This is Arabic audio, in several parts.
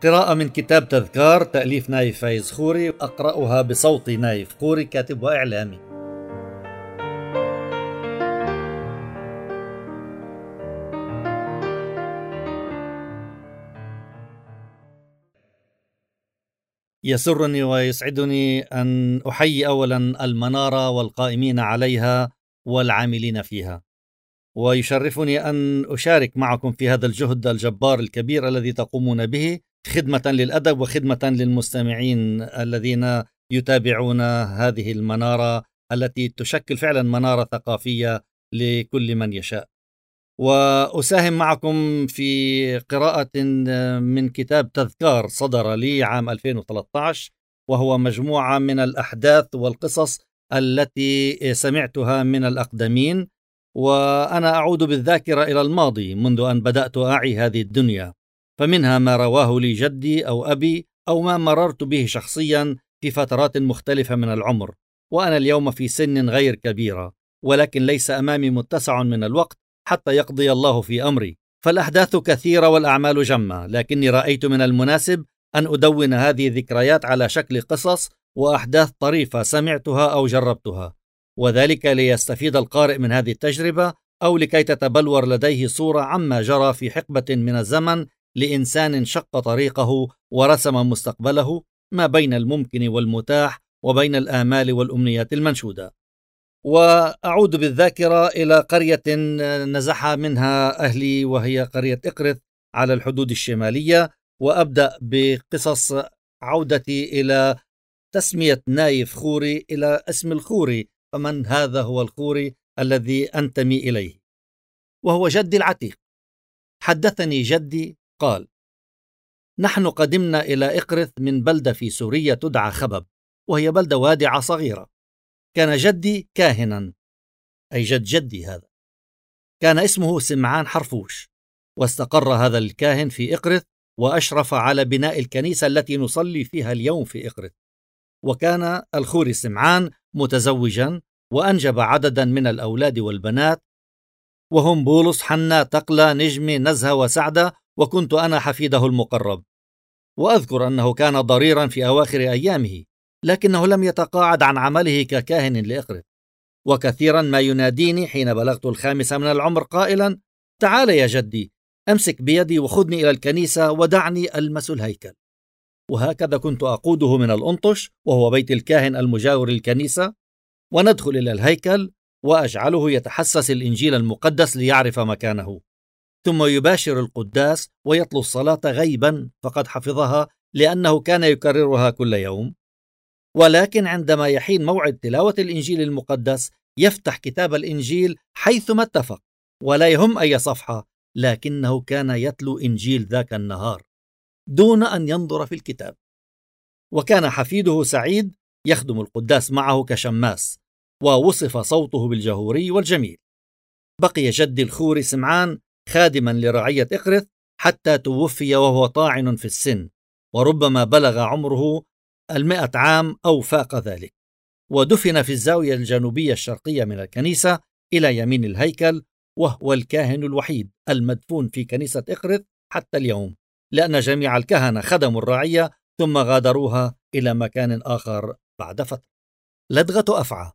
قراءة من كتاب تذكار تأليف نايف فايز خوري، أقرأها بصوت نايف خوري كاتب وإعلامي. يسرني ويسعدني أن أحيي أولا المنارة والقائمين عليها والعاملين فيها، ويشرفني أن أشارك معكم في هذا الجهد الجبار الكبير الذي تقومون به خدمة للأدب وخدمة للمستمعين الذين يتابعون هذه المنارة التي تشكل فعلا منارة ثقافية لكل من يشاء. وأساهم معكم في قراءة من كتاب تذكار صدر لي عام 2013، وهو مجموعة من الأحداث والقصص التي سمعتها من الأقدمين، وأنا أعود بالذاكرة إلى الماضي منذ أن بدأت أعي هذه الدنيا، فمنها ما رواه لي جدي أو أبي أو ما مررت به شخصيا في فترات مختلفة من العمر، وأنا اليوم في سن غير كبيرة، ولكن ليس أمامي متسع من الوقت حتى يقضي الله في أمري، فالأحداث كثيرة والأعمال جمة، لكني رأيت من المناسب أن أدون هذه الذكريات على شكل قصص وأحداث طريفة سمعتها أو جربتها، وذلك ليستفيد القارئ من هذه التجربة أو لكي تتبلور لديه صورة عما جرى في حقبة من الزمن لإنسان شق طريقه ورسم مستقبله ما بين الممكن والمتاح وبين الآمال والأمنيات المنشودة. وأعود بالذاكرة إلى قرية نزح منها أهلي، وهي قرية إقرث على الحدود الشمالية، وأبدأ بقصص عودتي إلى تسمية نايف خوري إلى اسم الخوري، فمن هذا هو الخوري الذي أنتمي إليه؟ وهو جدي العتيق. حدثني جدي قال: نحن قدمنا إلى إقرث من بلدة في سوريا تدعى خبب، وهي بلدة وادعة صغيرة. كان جدي كاهنا، أي جد جدي هذا كان اسمه سمعان حرفوش، واستقر هذا الكاهن في إقرث وأشرف على بناء الكنيسة التي نصلي فيها اليوم في إقرث. وكان الخوري سمعان متزوجا وأنجب عددا من الأولاد والبنات، وهم بولس، حنا، تقلى، نجمة، نزهة وسعدة، وكنت أنا حفيده المقرب. وأذكر أنه كان ضريرا في أواخر أيامه، لكنه لم يتقاعد عن عمله ككاهن لإقرث، وكثيرا ما يناديني حين بلغت 5 من العمر قائلا: تعال يا جدي، أمسك بيدي وخذني إلى الكنيسة ودعني ألمس الهيكل. وهكذا كنت أقوده من الأنطش، وهو بيت الكاهن المجاور للكنيسة، وندخل إلى الهيكل وأجعله يتحسس الإنجيل المقدس ليعرف مكانه، ثم يباشر القداس ويطلو الصلاة غيبا فقد حفظها لأنه كان يكررها كل يوم. ولكن عندما يحين موعد تلاوة الإنجيل المقدس يفتح كتاب الإنجيل حيثما اتفق، ولا يهم أي صفحة، لكنه كان يتلو إنجيل ذاك النهار دون أن ينظر في الكتاب. وكان حفيده سعيد يخدم القداس معه كشماس، ووصف صوته بالجهوري والجميل. بقي جدي الخوري سمعان خادما لرعية إقرث حتى توفي وهو طاعن في السن، وربما بلغ عمره 100 عام أو فاق ذلك، ودفن في الزاوية الجنوبية الشرقية من الكنيسة إلى يمين الهيكل، وهو الكاهن الوحيد المدفون في كنيسة إقرث حتى اليوم، لأن جميع الكهنة خدموا الرعية ثم غادروها إلى مكان آخر بعد فترة. لدغة أفعى.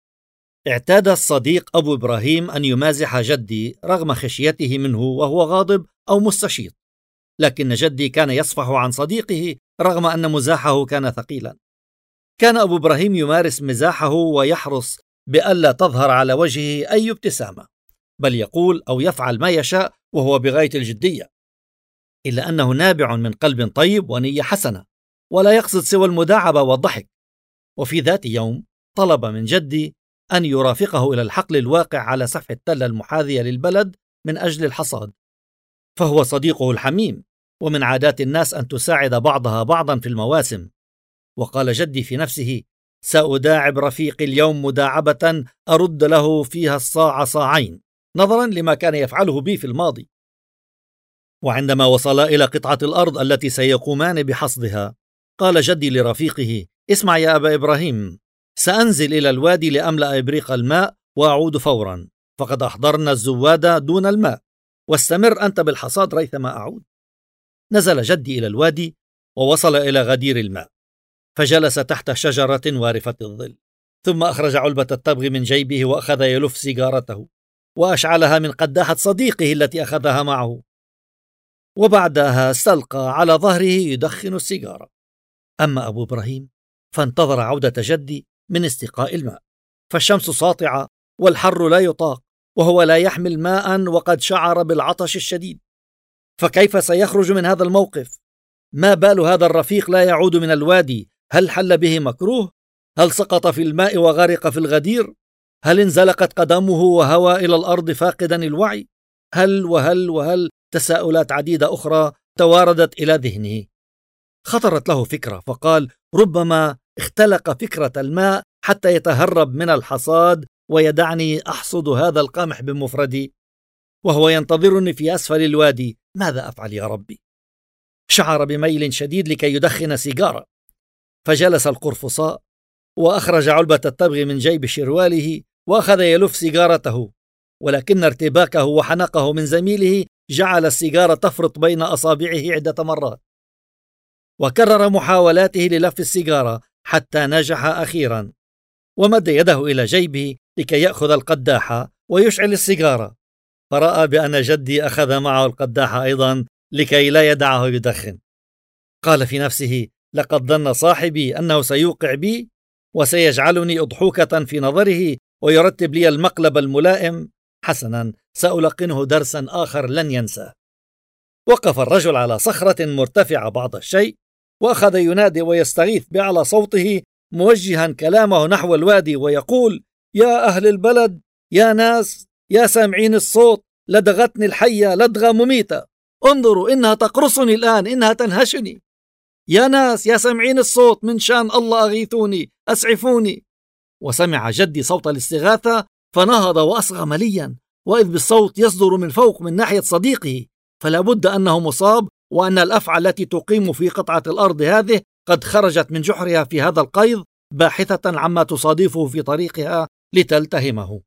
اعتاد الصديق أبو إبراهيم أن يمازح جدي رغم خشيته منه وهو غاضب أو مستشيط، لكن جدي كان يصفح عن صديقه رغم أن مزاحه كان ثقيلا. كان أبو إبراهيم يمارس مزاحه ويحرص بألا تظهر على وجهه أي ابتسامة، بل يقول أو يفعل ما يشاء وهو بغاية الجدية، إلا أنه نابع من قلب طيب ونية حسنة، ولا يقصد سوى المداعبة والضحك. وفي ذات يوم طلب من جدي أن يرافقه إلى الحقل الواقع على سفح التلة المحاذية للبلد من أجل الحصاد، فهو صديقه الحميم، ومن عادات الناس أن تساعد بعضها بعضا في المواسم. وقال جدي في نفسه: سأداعب رفيقي اليوم مداعبة أرد له فيها الصاع صاعين، نظرا لما كان يفعله بي في الماضي. وعندما وصلا إلى قطعة الأرض التي سيقومان بحصدها، قال جدي لرفيقه: اسمع يا أبا إبراهيم، سأنزل إلى الوادي لأملأ إبريق الماء وأعود فورا، فقد أحضرنا الزواد دون الماء، واستمر أنت بالحصاد ريثما أعود. نزل جدي إلى الوادي ووصل إلى غدير الماء، فجلس تحت شجرة وارفة الظل، ثم أخرج علبة التبغ من جيبه وأخذ يلف سيجارته وأشعلها من قداحة صديقه التي أخذها معه، وبعدها استلقى على ظهره يدخن السيجارة. أما أبو إبراهيم فانتظر عودة جدي من استقاء الماء، فالشمس ساطعة والحر لا يطاق، وهو لا يحمل ماء وقد شعر بالعطش الشديد، فكيف سيخرج من هذا الموقف؟ ما بال هذا الرفيق لا يعود من الوادي؟ هل حل به مكروه؟ هل سقط في الماء وغرق في الغدير؟ هل انزلقت قدمه وهوى إلى الأرض فاقدا الوعي؟ هل وهل وهل تساؤلات عديدة أخرى تواردت إلى ذهنه. خطرت له فكرة، فقال: ربما اختلق فكرة الماء حتى يتهرب من الحصاد ويدعني أحصد هذا القمح بمفردي وهو ينتظرني في أسفل الوادي. ماذا أفعل يا ربي؟ شعر بميل شديد لكي يدخن سيجارة، فجلس القرفصاء وأخرج علبة التبغ من جيب شرواله وأخذ يلف سيجارته، ولكن ارتباكه وحنقه من زميله جعل السيجارة تفرط بين أصابعه عدة مرات، وكرر محاولاته للف السيجارة حتى نجح أخيرا، ومد يده إلى جيبه لكي يأخذ القداحة ويشعل السيجارة، فرأى بأن جدي أخذ معه القداحة أيضا لكي لا يدعه يدخن. قال في نفسه: لقد ظن صاحبي أنه سيوقع بي وسيجعلني أضحوكة في نظره ويرتب لي المقلب الملائم. حسنا، سألقنه درسا آخر لن ينساه. وقف الرجل على صخرة مرتفعة بعض الشيء وأخذ ينادي ويستغيث بأعلى صوته، موجها كلامه نحو الوادي ويقول: يا أهل البلد، يا ناس، يا سامعين الصوت، لدغتني الحية لدغة مميتة، انظروا إنها تقرصني الآن، إنها تنهشني. يا ناس، يا سامعين الصوت، من شان الله أغيثوني، أسعفوني. وسمع جدي صوت الاستغاثة فنهض وأصغى مليا، وإذ بالصوت يصدر من فوق من ناحية صديقه، فلا بد أنه مصاب، وأن الأفعى التي تقيم في قطعة الأرض هذه قد خرجت من جحرها في هذا القيظ باحثة عما تصادفه في طريقها لتلتهمه،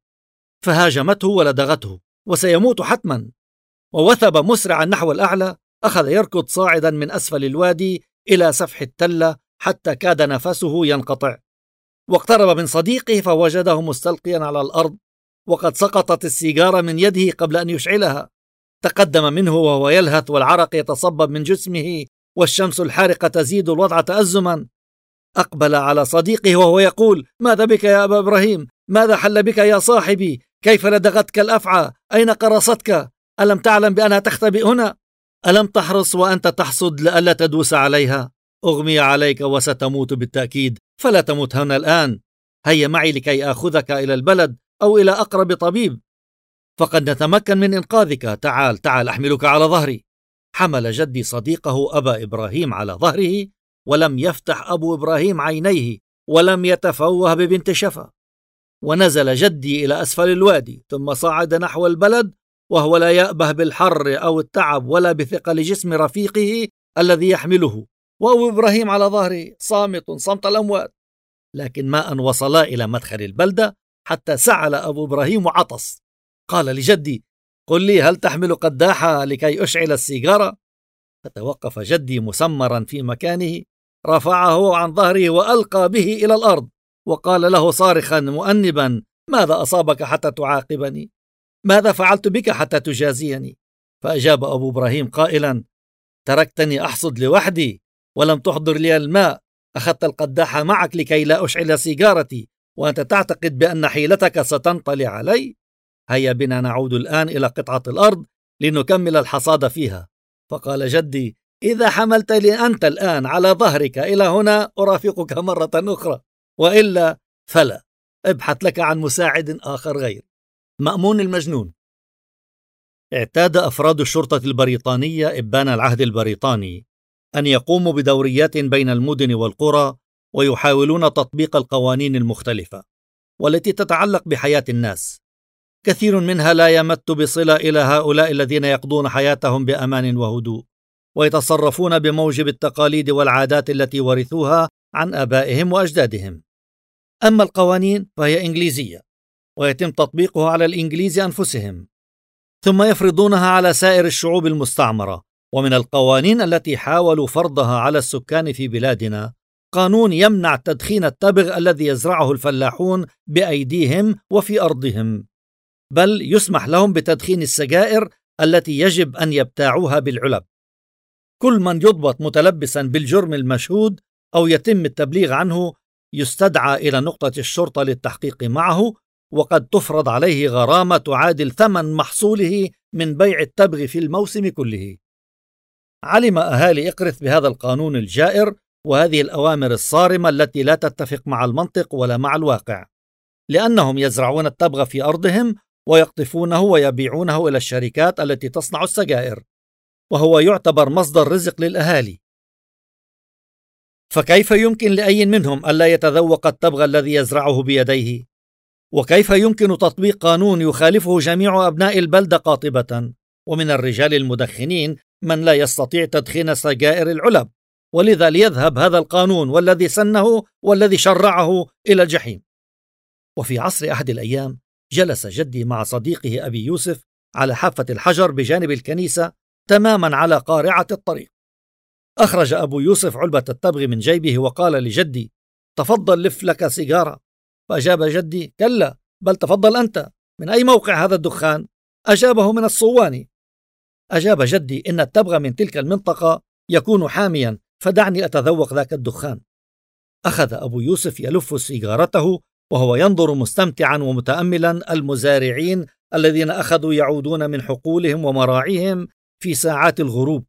فهاجمته ولدغته وسيموت حتما. ووثب مسرعا نحو الأعلى، أخذ يركض صاعدا من أسفل الوادي إلى سفح التلة حتى كاد نفسه ينقطع، واقترب من صديقه فوجده مستلقيا على الأرض وقد سقطت السيجارة من يده قبل أن يشعلها. تقدم منه وهو يلهث والعرق يتصبب من جسمه والشمس الحارقة تزيد الوضع تأزما. أقبل على صديقه وهو يقول: ماذا بك يا أبا إبراهيم؟ ماذا حل بك يا صاحبي؟ كيف لدغتك الأفعى؟ أين قرصتك؟ ألم تعلم بأنها تختبئ هنا؟ ألم تحرص وأنت تحصد لئلا تدوس عليها؟ أغمي عليك وستموت بالتأكيد، فلا تموت هنا الآن. هيا معي لكي آخذك إلى البلد أو إلى أقرب طبيب، فقد نتمكن من إنقاذك. تعال تعال أحملك على ظهري. حمل جدي صديقه أبا إبراهيم على ظهره، ولم يفتح أبو إبراهيم عينيه ولم يتفوه ببنت شفا، ونزل جدي إلى أسفل الوادي ثم صعد نحو البلد وهو لا يأبه بالحر أو التعب ولا بثقل جسم رفيقه الذي يحمله، وأبو إبراهيم على ظهره صامت صمت الأموات. لكن ما أن وصلا إلى مدخل البلدة حتى سعل أبو إبراهيم وعطس. قال لجدي: قل لي، هل تحمل قداحة لكي أشعل السيجارة؟ فتوقف جدي مسمرا في مكانه، رفعه عن ظهره وألقى به إلى الأرض، وقال له صارخا مؤنبا: ماذا أصابك حتى تعاقبني؟ ماذا فعلت بك حتى تجازيني؟ فأجاب أبو إبراهيم قائلا: تركتني أحصد لوحدي ولم تحضر لي الماء، أخذت القداحة معك لكي لا أشعل سيجارتي، وأنت تعتقد بأن حيلتك ستنطلي علي؟ هيا بنا نعود الآن إلى قطعة الأرض لنكمل الحصاد فيها. فقال جدي: إذا حملتني أنت الآن على ظهرك إلى هنا أرافقك مرة أخرى، وإلا فلا، ابحث لك عن مساعد آخر غير. مأمون المجنون. اعتاد أفراد الشرطة البريطانية إبان العهد البريطاني أن يقوموا بدوريات بين المدن والقرى ويحاولون تطبيق القوانين المختلفة والتي تتعلق بحياة الناس. كثير منها لا يمت بصلة إلى هؤلاء الذين يقضون حياتهم بأمان وهدوء ويتصرفون بموجب التقاليد والعادات التي ورثوها عن آبائهم وأجدادهم. أما القوانين فهي إنجليزية ويتم تطبيقها على الإنجليز أنفسهم، ثم يفرضونها على سائر الشعوب المستعمرة ومن القوانين التي حاولوا فرضها على السكان في بلادنا قانون يمنع تدخين التبغ الذي يزرعه الفلاحون بأيديهم وفي أرضهم، بل يسمح لهم بتدخين السجائر التي يجب أن يبتاعوها بالعلب. كل من يضبط متلبسا بالجرم المشهود أو يتم التبليغ عنه يستدعى إلى نقطة الشرطة للتحقيق معه، وقد تفرض عليه غرامة تعادل ثمن محصوله من بيع التبغ في الموسم كله. علم أهالي إقرث بهذا القانون الجائر وهذه الأوامر الصارمة التي لا تتفق مع المنطق ولا مع الواقع، لأنهم يزرعون التبغ في أرضهم ويقطفونه ويبيعونه إلى الشركات التي تصنع السجائر، وهو يعتبر مصدر رزق للأهالي. فكيف يمكن لأي منهم ألا يتذوق التبغ الذي يزرعه بيديه؟ وكيف يمكن تطبيق قانون يخالفه جميع أبناء البلدة قاطبة؟ ومن الرجال المدخنين من لا يستطيع تدخين سجائر العلب، ولذا ليذهب هذا القانون والذي سنه والذي شرعه إلى الجحيم. وفي عصر أحد الأيام جلس جدي مع صديقه أبي يوسف على حافة الحجر بجانب الكنيسة تماما على قارعة الطريق. أخرج أبو يوسف علبة التبغ من جيبه وقال لجدي: تفضل لف لك سيجارة. فأجاب جدي: كلا، بل تفضل أنت. من أي موقع هذا الدخان؟ أجابه: من الصواني. أجاب جدي: إن التبغ من تلك المنطقة يكون حاميا، فدعني أتذوق ذاك الدخان. أخذ أبو يوسف يلف سيجارته وهو ينظر مستمتعا ومتأملا المزارعين الذين أخذوا يعودون من حقولهم ومراعيهم في ساعات الغروب.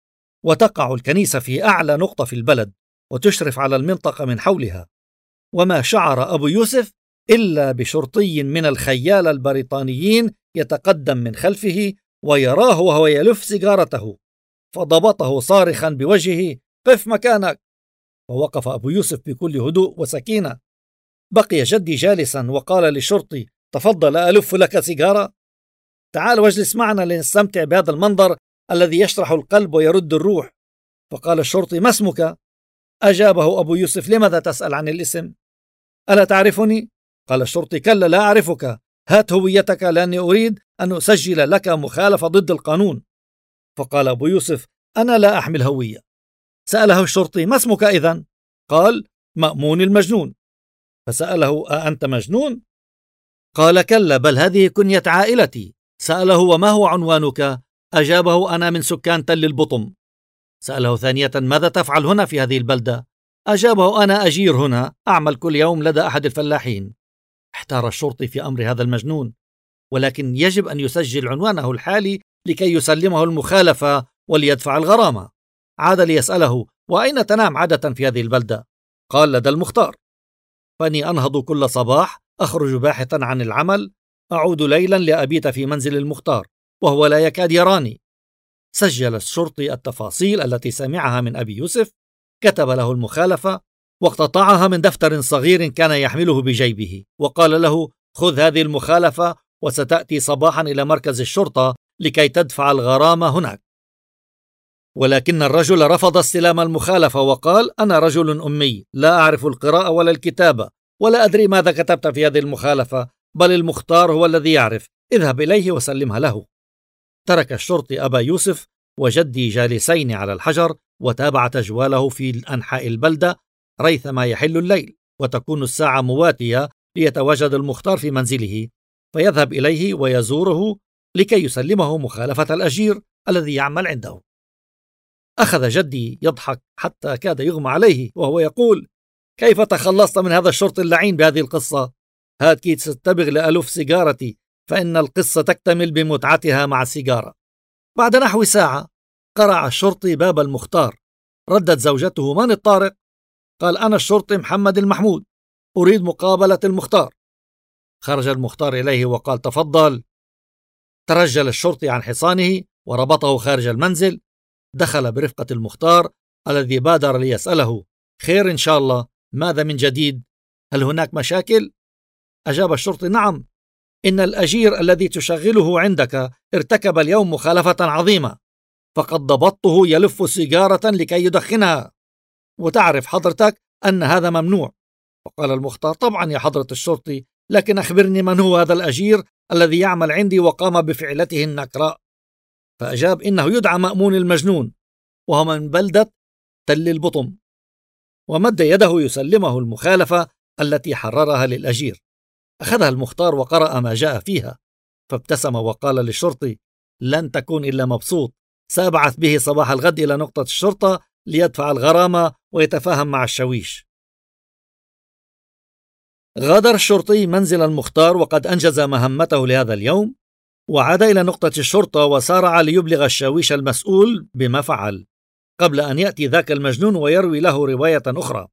وتقع الكنيسة في أعلى نقطة في البلد وتشرف على المنطقة من حولها، وما شعر أبو يوسف إلا بشرطي من الخيال البريطانيين يتقدم من خلفه ويراه وهو يلف سيجارته، فضبطه صارخا بوجهه: قف مكانك. ووقف أبو يوسف بكل هدوء وسكينة. بقي جدي جالسا وقال للشرطي: تفضل ألف لك سيجارة؟ تعال واجلس معنا لنستمتع بهذا المنظر الذي يشرح القلب ويرد الروح. فقال الشرطي: ما اسمك؟ أجابه أبو يوسف: لماذا تسأل عن الاسم؟ ألا تعرفني؟ قال الشرطي: كلا، لا أعرفك. هات هويتك لأني أريد أن أسجل لك مخالفة ضد القانون. فقال أبو يوسف: أنا لا أحمل هوية. سأله الشرطي: ما اسمك إذن؟ قال: مأمون المجنون. فسأله: أأنت مجنون؟ قال: كلا، بل هذه كنية عائلتي. سأله: وما هو عنوانك؟ أجابه: أنا من سكان تل البطم. سأله ثانية: ماذا تفعل هنا في هذه البلدة؟ أجابه: أنا أجير هنا، أعمل كل يوم لدى أحد الفلاحين. احتار الشرطي في أمر هذا المجنون، ولكن يجب أن يسجل عنوانه الحالي لكي يسلمه المخالفة وليدفع الغرامة. عاد ليسأله: وأين تنام عادة في هذه البلدة؟ قال: لدى المختار. فأني أنهض كل صباح، أخرج باحثا عن العمل، أعود ليلا لأبيت في منزل المختار وهو لا يكاد يراني. سجل الشرطي التفاصيل التي سمعها من أبي يوسف، كتب له المخالفة واقتطعها من دفتر صغير كان يحمله بجيبه، وقال له: خذ هذه المخالفة وستأتي صباحا إلى مركز الشرطة لكي تدفع الغرامة هناك. ولكن الرجل رفض استلام المخالفة وقال: أنا رجل أمي، لا أعرف القراءة ولا الكتابة، ولا أدري ماذا كتبت في هذه المخالفة، بل المختار هو الذي يعرف، اذهب إليه وسلمها له. ترك الشرطي أبا يوسف وجدي جالسين على الحجر، وتابع تجواله في أنحاء البلدة ريثما يحل الليل وتكون الساعة مواتية ليتواجد المختار في منزله، فيذهب إليه ويزوره لكي يسلمه مخالفة الأجير الذي يعمل عنده. أخذ جدي يضحك حتى كاد يغمى عليه وهو يقول: كيف تخلصت من هذا الشرطي اللعين بهذه القصة؟ هات كيس التبغ لألف سيجارتي، فإن القصة تكتمل بمتعتها مع السيجارة. بعد نحو ساعة قرع الشرطي باب المختار. ردت زوجته: من الطارق؟ قال: أنا الشرطي محمد المحمود، أريد مقابلة المختار. خرج المختار إليه وقال: تفضل. ترجل الشرطي عن حصانه وربطه خارج المنزل. دخل برفقة المختار الذي بادر ليسأله: خير إن شاء الله، ماذا من جديد؟ هل هناك مشاكل؟ أجاب الشرطي: نعم، إن الأجير الذي تشغله عندك ارتكب اليوم مخالفة عظيمة، فقد ضبطته يلف سيجارة لكي يدخنها، وتعرف حضرتك أن هذا ممنوع. وقال المختار: طبعا يا حضرة الشرطي، لكن أخبرني من هو هذا الأجير الذي يعمل عندي وقام بفعلته النكراء. فأجاب إنه يدعى مأمون المجنون، وهو من بلدة تل البطم، ومد يده يسلمه المخالفة التي حررها للأجير. أخذها المختار وقرأ ما جاء فيها، فابتسم وقال للشرطي: لن تكون إلا مبسوط، سأبعث به صباح الغد إلى نقطة الشرطة ليدفع الغرامة ويتفاهم مع الشاويش. غادر الشرطي منزل المختار وقد أنجز مهمته لهذا اليوم، وعاد إلى نقطة الشرطة وسارع ليبلغ الشاويش المسؤول بما فعل، قبل أن يأتي ذاك المجنون ويروي له رواية أخرى.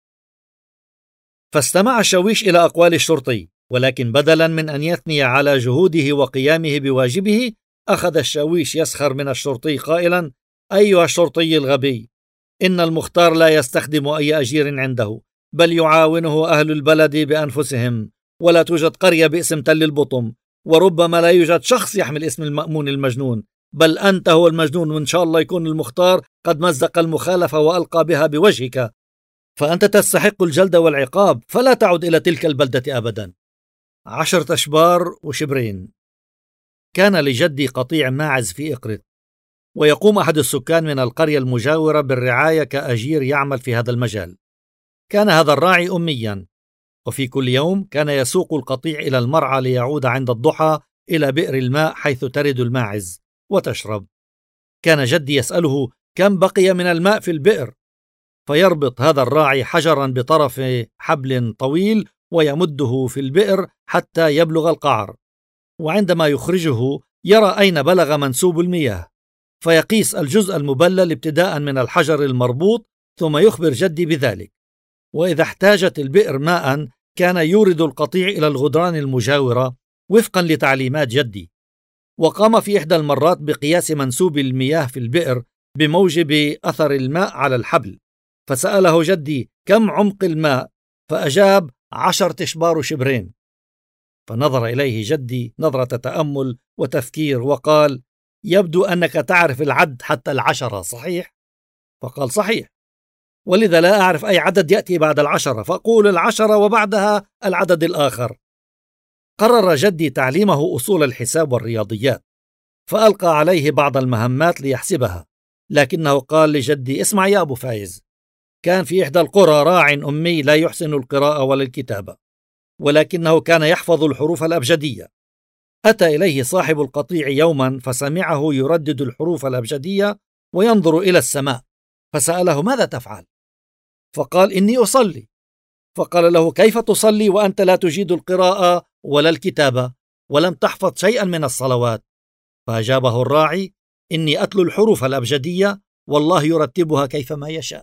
فاستمع الشاويش إلى أقوال الشرطي، ولكن بدلا من أن يثني على جهوده وقيامه بواجبه، أخذ الشاويش يسخر من الشرطي قائلا: أيها الشرطي الغبي، إن المختار لا يستخدم أي أجير عنده، بل يعاونه أهل البلد بأنفسهم، ولا توجد قرية باسم تل البطم، وربما لا يوجد شخص يحمل اسم المأمون المجنون، بل أنت هو المجنون، وإن شاء الله يكون المختار قد مزق المخالفة وألقى بها بوجهك، فأنت تستحق الجلد والعقاب، فلا تعد إلى تلك البلدة أبدا. 10 أشبار وشبرين. كان لجدي قطيع ماعز في إقرت، ويقوم أحد السكان من القرية المجاورة بالرعاية كأجير يعمل في هذا المجال. كان هذا الراعي أميا، وفي كل يوم كان يسوق القطيع إلى المرعى ليعود عند الضحى إلى بئر الماء حيث ترد الماعز وتشرب. كان جدي يسأله كم بقي من الماء في البئر، فيربط هذا الراعي حجرا بطرف حبل طويل ويمده في البئر حتى يبلغ القعر، وعندما يخرجه يرى أين بلغ منسوب المياه، فيقيس الجزء المبلل ابتداء من الحجر المربوط، ثم يخبر جدي بذلك. وإذا احتاجت البئر ماء كان يورد القطيع إلى الغدران المجاورة وفقا لتعليمات جدي. وقام في إحدى المرات بقياس منسوب المياه في البئر بموجب أثر الماء على الحبل، فسأله جدي كم عمق الماء، فأجاب 10 أشبار وشبرين. فنظر إليه جدي نظرة تأمل وتفكير وقال: يبدو أنك تعرف العد حتى 10، صحيح؟ فقال: صحيح، ولذا لا أعرف أي عدد يأتي بعد 10، فأقول 10 وبعدها العدد الآخر. قرر جدي تعليمه أصول الحساب والرياضيات، فألقى عليه بعض المهمات ليحسبها، لكنه قال لجدي: اسمع يا أبو فايز، كان في إحدى القرى راع أمي لا يحسن القراءة ولا الكتابة، ولكنه كان يحفظ الحروف الأبجدية. أتى إليه صاحب القطيع يوما فسمعه يردد الحروف الأبجدية وينظر إلى السماء، فسأله: ماذا تفعل؟ فقال: إني أصلي. فقال له: كيف تصلي وأنت لا تجيد القراءة ولا الكتابة ولم تحفظ شيئا من الصلوات؟ فأجابه الراعي: إني أتلو الحروف الأبجدية والله يرتبها كيفما يشاء.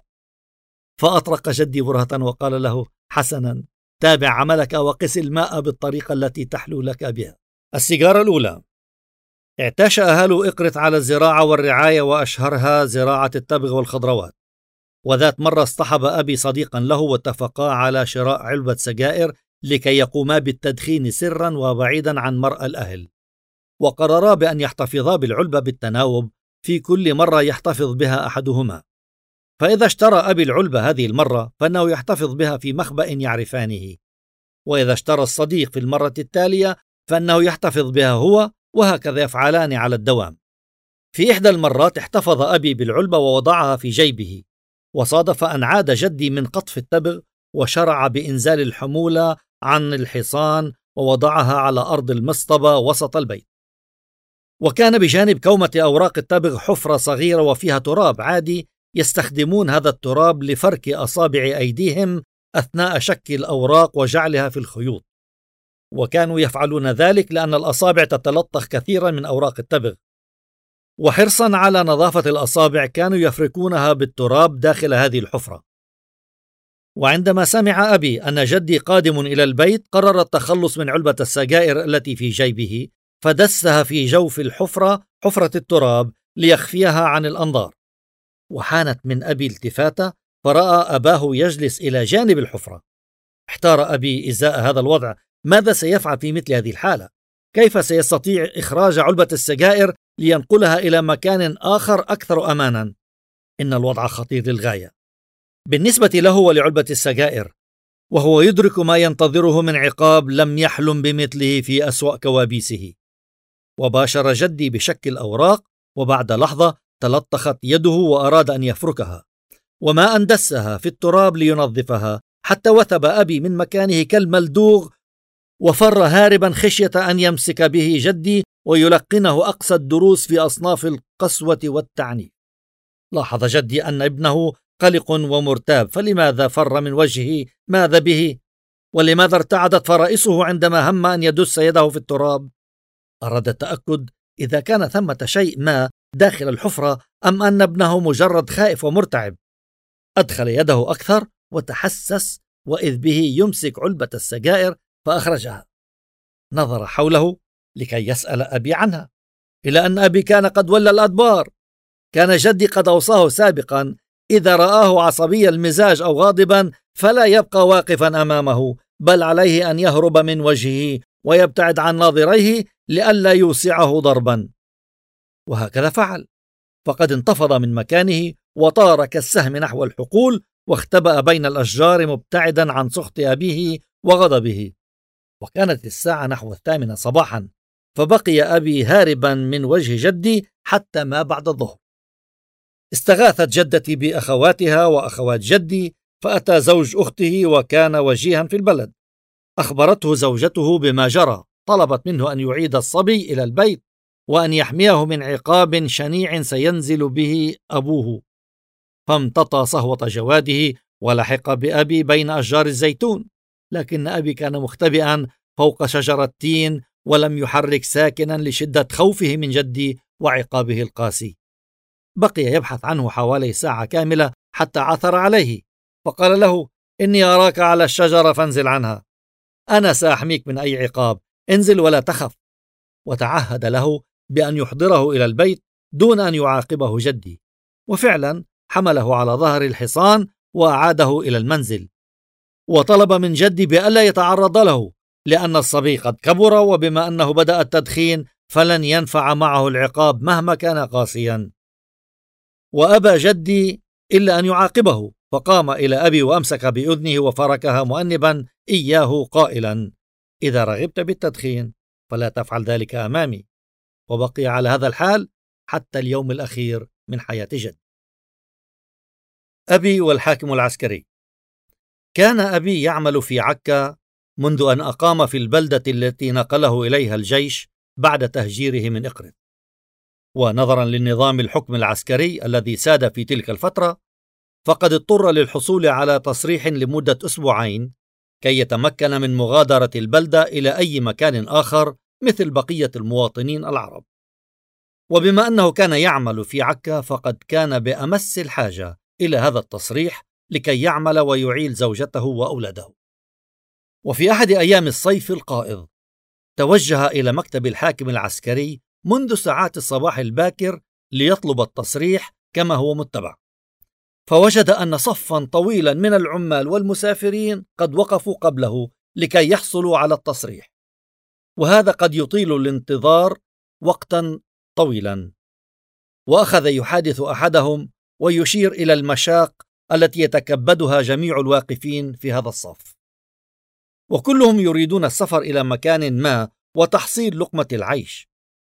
فأطرق جدي برهة وقال له: حسنا، تابع عملك وقس الماء بالطريقة التي تحلو لك بها. السيجارة الأولى. اعتاش أهل إقرت على الزراعة والرعاية، وأشهرها زراعة التبغ والخضروات. وذات مرة اصطحب أبي صديقا له واتفقا على شراء علبة سجائر لكي يقوما بالتدخين سرا وبعيدا عن مرأى الأهل، وقررا بأن يحتفظا بالعلبة بالتناوب في كل مرة يحتفظ بها أحدهما. فإذا اشترى أبي العلبة هذه المرة فإنه يحتفظ بها في مخبأ يعرفانه، وإذا اشترى الصديق في المرة التالية فإنه يحتفظ بها هو، وهكذا يفعلان على الدوام. في إحدى المرات احتفظ أبي بالعلبة ووضعها في جيبه، وصادف أن عاد جدي من قطف التبغ وشرع بإنزال الحمولة عن الحصان ووضعها على أرض المصطبة وسط البيت. وكان بجانب كومة أوراق التبغ حفرة صغيرة وفيها تراب عادي، يستخدمون هذا التراب لفرك أصابع أيديهم أثناء شك الأوراق وجعلها في الخيوط، وكانوا يفعلون ذلك لأن الأصابع تتلطخ كثيرا من أوراق التبغ، وحرصا على نظافة الأصابع كانوا يفركونها بالتراب داخل هذه الحفرة. وعندما سمع أبي أن جدي قادم إلى البيت قرر التخلص من علبة السجائر التي في جيبه، فدسها في جوف الحفرة، حفرة التراب، ليخفيها عن الأنظار. وحانت من أبي التفاتة فرأى أباه يجلس إلى جانب الحفرة. احتار أبي إزاء هذا الوضع، ماذا سيفعل في مثل هذه الحالة؟ كيف سيستطيع إخراج علبة السجائر لينقلها إلى مكان آخر أكثر أمانا؟ إن الوضع خطير للغاية بالنسبة له ولعلبة السجائر، وهو يدرك ما ينتظره من عقاب لم يحلم بمثله في أسوأ كوابيسه. وباشر جدي بشك الأوراق وبعد لحظة تلطخت يده وأراد أن يفركها، وما أن دسها في التراب لينظفها حتى وثب أبي من مكانه كالملدوغ وفر هاربا خشية أن يمسك به جدي ويلقنه أقصى الدروس في أصناف القسوة والتعنيف. لاحظ جدي أن ابنه قلق ومرتاب، فلماذا فر من وجهه؟ ماذا به؟ ولماذا ارتعدت فرائصه عندما هم أن يدس يده في التراب؟ أراد التأكد إذا كان ثمة شيء ما داخل الحفرة أم أن ابنه مجرد خائف ومرتعب. أدخل يده أكثر وتحسس، وإذ به يمسك علبة السجائر فأخرجها. نظر حوله لكي يسأل أبي عنها، إلى أن أبي كان قد ولى الأدبار. كان جدي قد أوصاه سابقا إذا رآه عصبي المزاج أو غاضبا فلا يبقى واقفا أمامه، بل عليه أن يهرب من وجهه ويبتعد عن ناظريه لئلا يوسعه ضربا. وهكذا فعل، فقد انتفض من مكانه وطار كالسهم نحو الحقول واختبأ بين الأشجار مبتعدا عن سخط أبيه وغضبه. وكانت الساعة نحو 8 صباحا، فبقي أبي هاربا من وجه جدي حتى ما بعد الظهر. استغاثت جدتي بأخواتها وأخوات جدي، فأتى زوج أخته وكان وجيها في البلد. أخبرته زوجته بما جرى، طلبت منه أن يعيد الصبي إلى البيت وأن يحميه من عقاب شنيع سينزل به أبوه. فامتطى صهوة جواده ولحق بأبي بين أشجار الزيتون، لكن أبي كان مختبئا فوق شجرة تين ولم يحرك ساكنا لشدة خوفه من جدي وعقابه القاسي. بقي يبحث عنه حوالي ساعة كاملة حتى عثر عليه، فقال له: إني أراك على الشجرة فانزل عنها، أنا سأحميك من أي عقاب، انزل ولا تخف. وتعهد له بأن يحضره إلى البيت دون أن يعاقبه جدي، وفعلا حمله على ظهر الحصان وأعاده إلى المنزل، وطلب من جدي بألا يتعرض له لأن الصبي قد كبر، وبما أنه بدأ التدخين فلن ينفع معه العقاب مهما كان قاسيا. وأبى جدي إلا أن يعاقبه، فقام إلى أبي وأمسك بأذنه وفركها مؤنبا إياه قائلا: إذا رغبت بالتدخين فلا تفعل ذلك أمامي. وبقي على هذا الحال حتى اليوم الأخير من حياة جد. أبي والحاكم العسكري. كان أبي يعمل في عكا منذ أن أقام في البلدة التي نقله إليها الجيش بعد تهجيره من إقرت، ونظرا للنظام الحكم العسكري الذي ساد في تلك الفترة فقد اضطر للحصول على تصريح لمدة 2 أسبوع كي يتمكن من مغادرة البلدة إلى أي مكان آخر مثل بقية المواطنين العرب. وبما أنه كان يعمل في عكا فقد كان بأمس الحاجة إلى هذا التصريح لكي يعمل ويعيل زوجته وأولاده. وفي أحد أيام الصيف القائض توجه إلى مكتب الحاكم العسكري منذ ساعات الصباح الباكر ليطلب التصريح كما هو متبع، فوجد أن صفا طويلا من العمال والمسافرين قد وقفوا قبله لكي يحصلوا على التصريح، وهذا قد يطيل الانتظار وقتا طويلا. وأخذ يحادث أحدهم ويشير إلى المشاق التي يتكبدها جميع الواقفين في هذا الصف، وكلهم يريدون السفر إلى مكان ما وتحصيل لقمة العيش.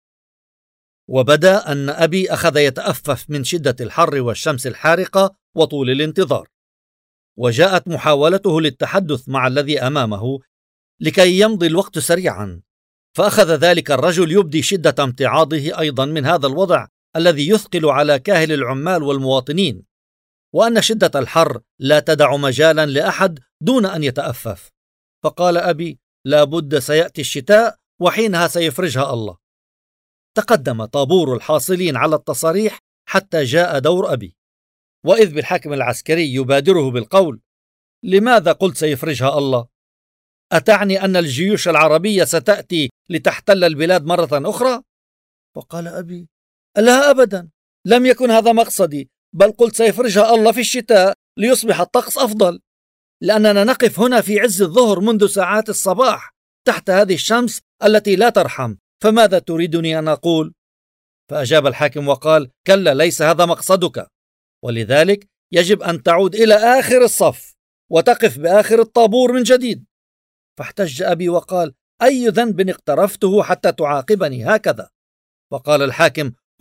وبدا أن أبي أخذ يتأفف من شدة الحر والشمس الحارقة وطول الانتظار، وجاءت محاولته للتحدث مع الذي أمامه لكي يمضي الوقت سريعا، فأخذ ذلك الرجل يبدي شدة امتعاضه أيضا من هذا الوضع الذي يثقل على كاهل العمال والمواطنين، وأن شدة الحر لا تدع مجالا لأحد دون أن يتأفف. فقال أبي: لا بد سيأتي الشتاء وحينها سيفرجها الله. تقدم طابور الحاصلين على التصاريح حتى جاء دور أبي، وإذ بالحاكم العسكري يبادره بالقول: لماذا قلت سيفرجها الله؟ أتعني أن الجيوش العربية ستأتي لتحتل البلاد مرة أخرى؟ فقال أبي: لا أبدا، لم يكن هذا مقصدي، بل قلت سيفرجها الله في الشتاء ليصبح الطقس أفضل، لأننا نقف هنا في عز الظهر منذ ساعات الصباح تحت هذه الشمس التي لا ترحم، فماذا تريدني أن أقول؟ فأجاب الحاكم وقال: كلا، ليس هذا مقصدك، ولذلك يجب أن تعود إلى آخر الصف وتقف بآخر الطابور من جديد. فاحتج أبي وقال: أي ذنب اقترفته حتى تعاقبني هكذا؟ فقال الحاكم: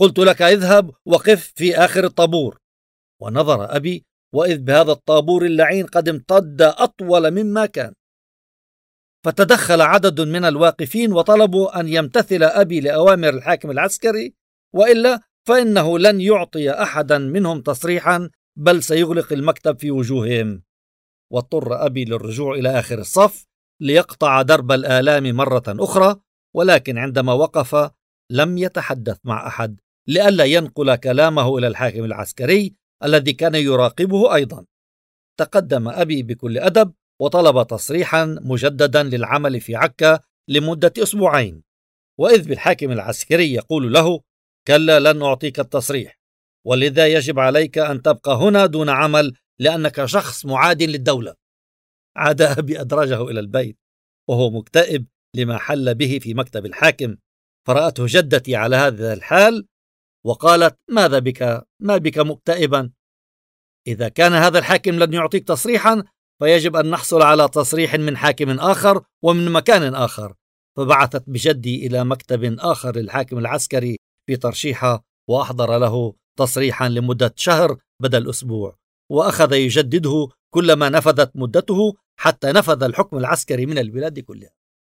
قلت لك اذهب وقف في آخر الطابور. ونظر أبي وإذ بهذا الطابور اللعين قد امتد أطول مما كان. فتدخل عدد من الواقفين وطلبوا أن يمتثل أبي لأوامر الحاكم العسكري، وإلا فإنه لن يعطي أحدا منهم تصريحا، بل سيغلق المكتب في وجوههم. واضطر أبي للرجوع إلى آخر الصف ليقطع درب الآلام مرة أخرى، ولكن عندما وقف لم يتحدث مع أحد لئلا ينقل كلامه إلى الحاكم العسكري الذي كان يراقبه أيضا. تقدم أبي بكل أدب وطلب تصريحا مجددا للعمل في عكا لمدة أسبوعين، وإذ بالحاكم العسكري يقول له: كلا، لن أعطيك التصريح، ولذا يجب عليك أن تبقى هنا دون عمل لأنك شخص معاد للدولة. عاد أبي أدرجه إلى البيت وهو مكتئب لما حل به في مكتب الحاكم، فرأته جدتي على هذا الحال وقالت: ماذا بك؟ ما بك مكتئبا؟ إذا كان هذا الحاكم لن يعطيك تصريحا فيجب أن نحصل على تصريح من حاكم آخر ومن مكان آخر. فبعثت بجدي إلى مكتب آخر للحاكم العسكري في ترشيحة، وأحضر له تصريحا لمدة شهر بدل أسبوع، وأخذ يجدده كلما نفذت مدته حتى نفذ الحكم العسكري من البلاد كلها.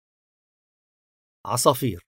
عصافير.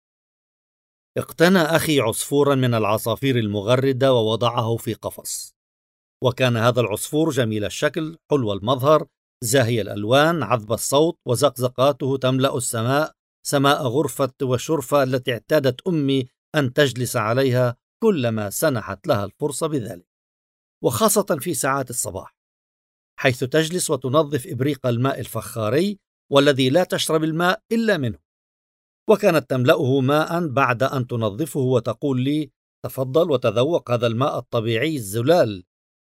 اقتنى أخي عصفورا من العصافير المغردة ووضعه في قفص، وكان هذا العصفور جميل الشكل، حلو المظهر، زاهي الألوان، عذب الصوت، وزقزقاته تملأ السماء، سماء غرفة وشرفة التي اعتادت أمي أن تجلس عليها كلما سنحت لها الفرصة بذلك، وخاصة في ساعات الصباح، حيث تجلس وتنظف إبريق الماء الفخاري والذي لا تشرب الماء إلا منه. وكانت تملأه ماء بعد أن تنظفه وتقول لي: تفضل وتذوق هذا الماء الطبيعي الزلال.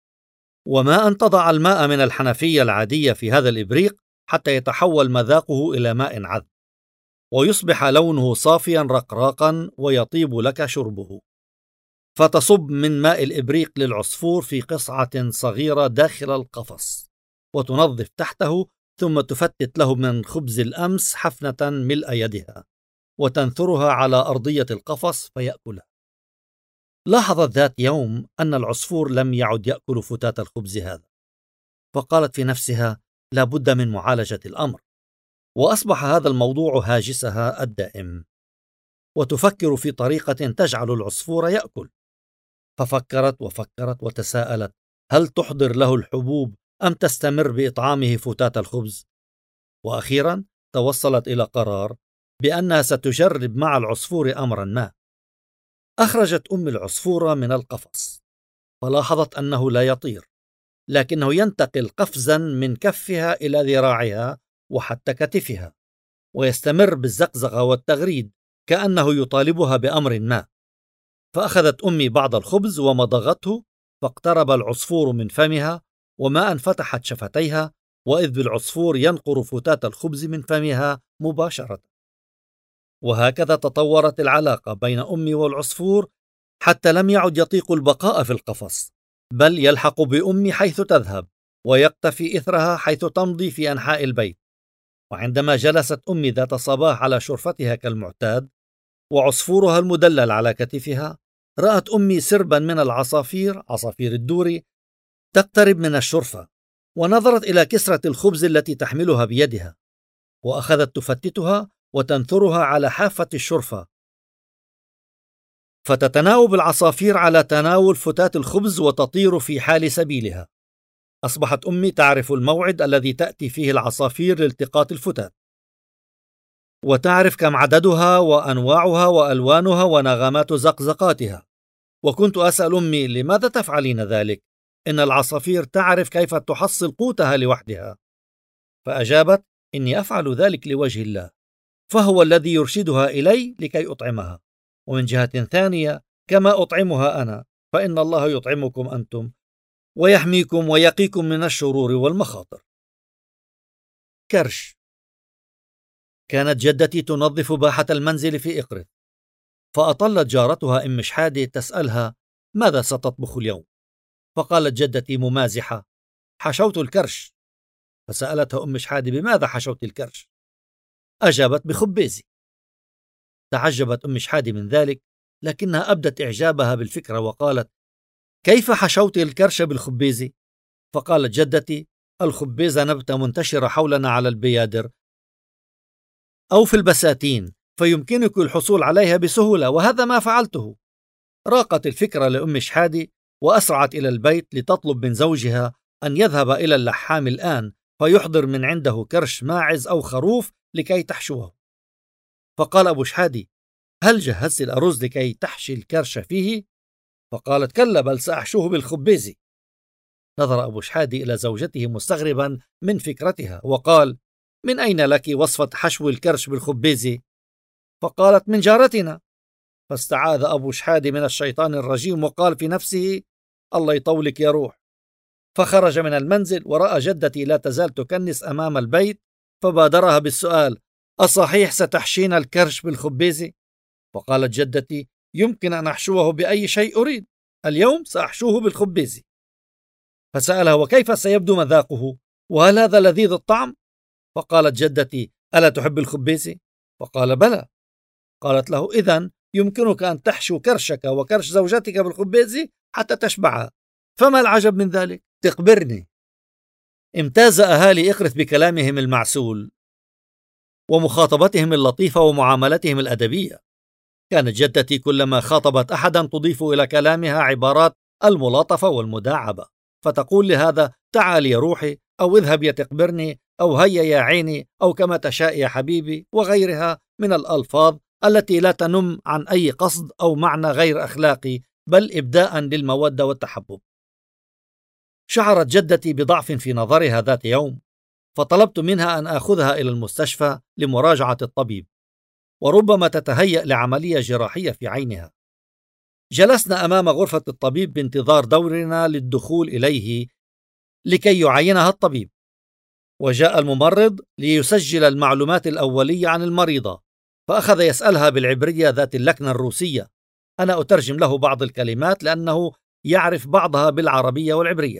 وما أن تضع الماء من الحنفية العادية في هذا الإبريق حتى يتحول مذاقه إلى ماء عذب، ويصبح لونه صافيا رقراقا ويطيب لك شربه. فتصب من ماء الإبريق للعصفور في قصعة صغيرة داخل القفص، وتنظف تحته، ثم تفتت له من خبز الأمس حفنة ملء يدها، وتنثرها على أرضية القفص فيأكلها. لاحظت ذات يوم أن العصفور لم يعد يأكل فتات الخبز هذا، فقالت في نفسها: لا بد من معالجة الأمر. وأصبح هذا الموضوع هاجسها الدائم، وتفكر في طريقة تجعل العصفور يأكل. ففكرت وفكرت وتساءلت: هل تحضر له الحبوب أم تستمر بإطعامه فتات الخبز؟ وأخيرا توصلت إلى قرار بأنها ستجرب مع العصفور أمرا ما. أخرجت أم العصفور من القفص، فلاحظت أنه لا يطير، لكنه ينتقل قفزا من كفها إلى ذراعها وحتى كتفها، ويستمر بالزقزقة والتغريد كأنه يطالبها بأمر ما. فأخذت أمي بعض الخبز ومضغته، فاقترب العصفور من فمها، وما أن فتحت شفتيها وإذ بالعصفور ينقر فتات الخبز من فمها مباشرة. وهكذا تطورت العلاقة بين أمي والعصفور حتى لم يعد يطيق البقاء في القفص، بل يلحق بأمي حيث تذهب ويقتفي إثرها حيث تمضي في أنحاء البيت. وعندما جلست أمي ذات صباح على شرفتها كالمعتاد وعصفورها المدلل على كتفها، رأت أمي سربا من العصافير، عصافير الدوري، تقترب من الشرفة، ونظرت إلى كسرة الخبز التي تحملها بيدها، وأخذت تفتتها وتنثرها على حافة الشرفة، فتتناوب العصافير على تناول فتات الخبز وتطير في حال سبيلها. أصبحت أمي تعرف الموعد الذي تأتي فيه العصافير لالتقاط الفتات، وتعرف كم عددها وأنواعها وألوانها ونغمات زقزقاتها. وكنت أسأل أمي: لماذا تفعلين ذلك؟ إن العصافير تعرف كيف تحصل قوتها لوحدها. فأجابت: إني أفعل ذلك لوجه الله، فهو الذي يرشدها إلي لكي أطعمها، ومن جهة ثانية كما أطعمها أنا فإن الله يطعمكم أنتم ويحميكم ويقيكم من الشرور والمخاطر. كرش. كانت جدتي تنظف باحة المنزل في إقرت، فأطلت جارتها أم شحادة تسألها: ماذا ستطبخ اليوم؟ فقالت جدتي ممازحة: حشوت الكرش. فسألتها أم شحادة: بماذا حشوت الكرش؟ أجابت: بخبيزي. تعجبت أم شحادة من ذلك، لكنها أبدت إعجابها بالفكرة وقالت: كيف حشوت الكرش بالخبيزة؟ فقالت جدتي: الخبيزة نبتة منتشرة حولنا على البيادر أو في البساتين، فيمكنك الحصول عليها بسهولة، وهذا ما فعلته. راقت الفكرة لأم شحادة وأسرعت إلى البيت لتطلب من زوجها أن يذهب إلى اللحام الآن فيحضر من عنده كرش ماعز أو خروف لكي تحشوه. فقال أبو شحادة: هل جهزت الأرز لكي تحشي الكرش فيه؟ فقالت: كلا، بل سأحشوه بالخبيزة. نظر أبو شحادة إلى زوجته مستغربا من فكرتها وقال: من أين لك وصفة حشو الكرش بالخبيزة؟ فقالت: من جارتنا. فاستعاذ أبو شحادة من الشيطان الرجيم وقال في نفسه: الله يطولك يا روح. فخرج من المنزل ورأى جدتي لا تزال تكنس أمام البيت، فبادرها بالسؤال: أصحيح ستحشين الكرش بالخبيزة؟ فقالت جدتي: يمكن أن أحشوه بأي شيء أريد، اليوم سأحشوه بالخبيزة. فسألها: وكيف سيبدو مذاقه؟ وهل هذا لذيذ الطعم؟ فقالت جدتي: ألا تحب الخبيزة؟ فقال: بلى. قالت له: إذن يمكنك أن تحشو كرشك وكرش زوجتك بالخبيزة حتى تشبعها، فما العجب من ذلك؟ تقبرني. امتاز أهالي إقرث بكلامهم المعسول ومخاطبتهم اللطيفة ومعاملتهم الأدبية. كانت جدتي كلما خاطبت أحدا تضيف إلى كلامها عبارات الملاطفة والمداعبة، فتقول لهذا: تعال يا روحي، أو اذهب يا تقبرني، أو هيا يا عيني، أو كما تشاء يا حبيبي، وغيرها من الألفاظ التي لا تنم عن أي قصد أو معنى غير أخلاقي، بل إبداء للمودة والتحبب. شعرت جدتي بضعف في نظرها ذات يوم، فطلبت منها أن آخذها إلى المستشفى لمراجعة الطبيب، وربما تتهيأ لعملية جراحية في عينها. جلسنا أمام غرفة الطبيب بانتظار دورنا للدخول إليه لكي يعاينها الطبيب، وجاء الممرض ليسجل المعلومات الأولية عن المريضة، فأخذ يسألها بالعبرية ذات اللكنة الروسية. أنا أترجم له بعض الكلمات لأنه يعرف بعضها بالعربية والعبرية.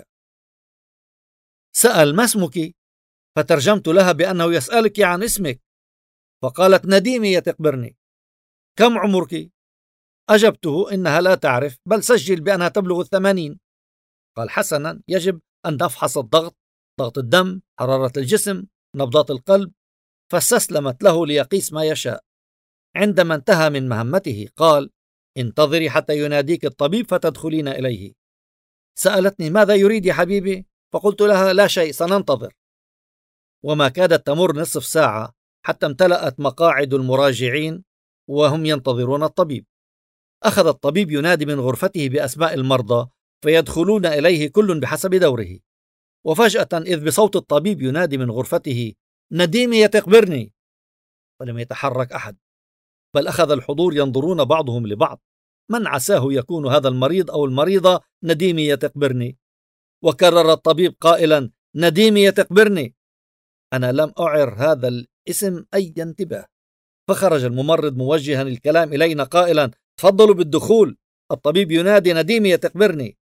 سأل: ما اسمك؟ فترجمت لها بأنه يسألك عن اسمك. فقالت: نديمي يا تقبرني. كم عمرك؟ أجبته: إنها لا تعرف، بل سجل بأنها تبلغ 80. قال: حسنا، يجب أن نفحص الضغط، ضغط الدم، حرارة الجسم، نبضات القلب. فاستسلمت له ليقيس ما يشاء. عندما انتهى من مهمته قال: انتظري حتى يناديك الطبيب فتدخلين إليه. سألتني: ماذا يريد يا حبيبي؟ فقلت لها: لا شيء، سننتظر. وما كادت تمر نصف ساعة حتى امتلأت مقاعد المراجعين وهم ينتظرون الطبيب. أخذ الطبيب ينادي من غرفته بأسماء المرضى، فيدخلون إليه كل بحسب دوره. وفجأة إذ بصوت الطبيب ينادي من غرفته: نديمي يا تقبرني. ولم يتحرك أحد، بل أخذ الحضور ينظرون بعضهم لبعض: من عساه يكون هذا المريض أو المريضة نديمي يا تقبرني؟ وكرر الطبيب قائلا: نديمي يا تقبرني. أنا لم أعر هذا الاسم أي انتباه، فخرج الممرض موجها الكلام إلينا قائلا: تفضلوا بالدخول، الطبيب ينادي نديمي يا تقبرني.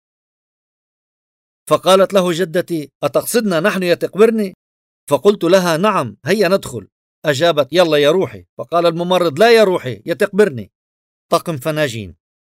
فقالت له جدتي: أتقصدنا نحن يا تقبرني؟ فقلت لها: نعم، هيا ندخل. أجابت: يلا يا روحي. فقال الممرض: لا يا روحي، يا تقبرني. طقم فناجين.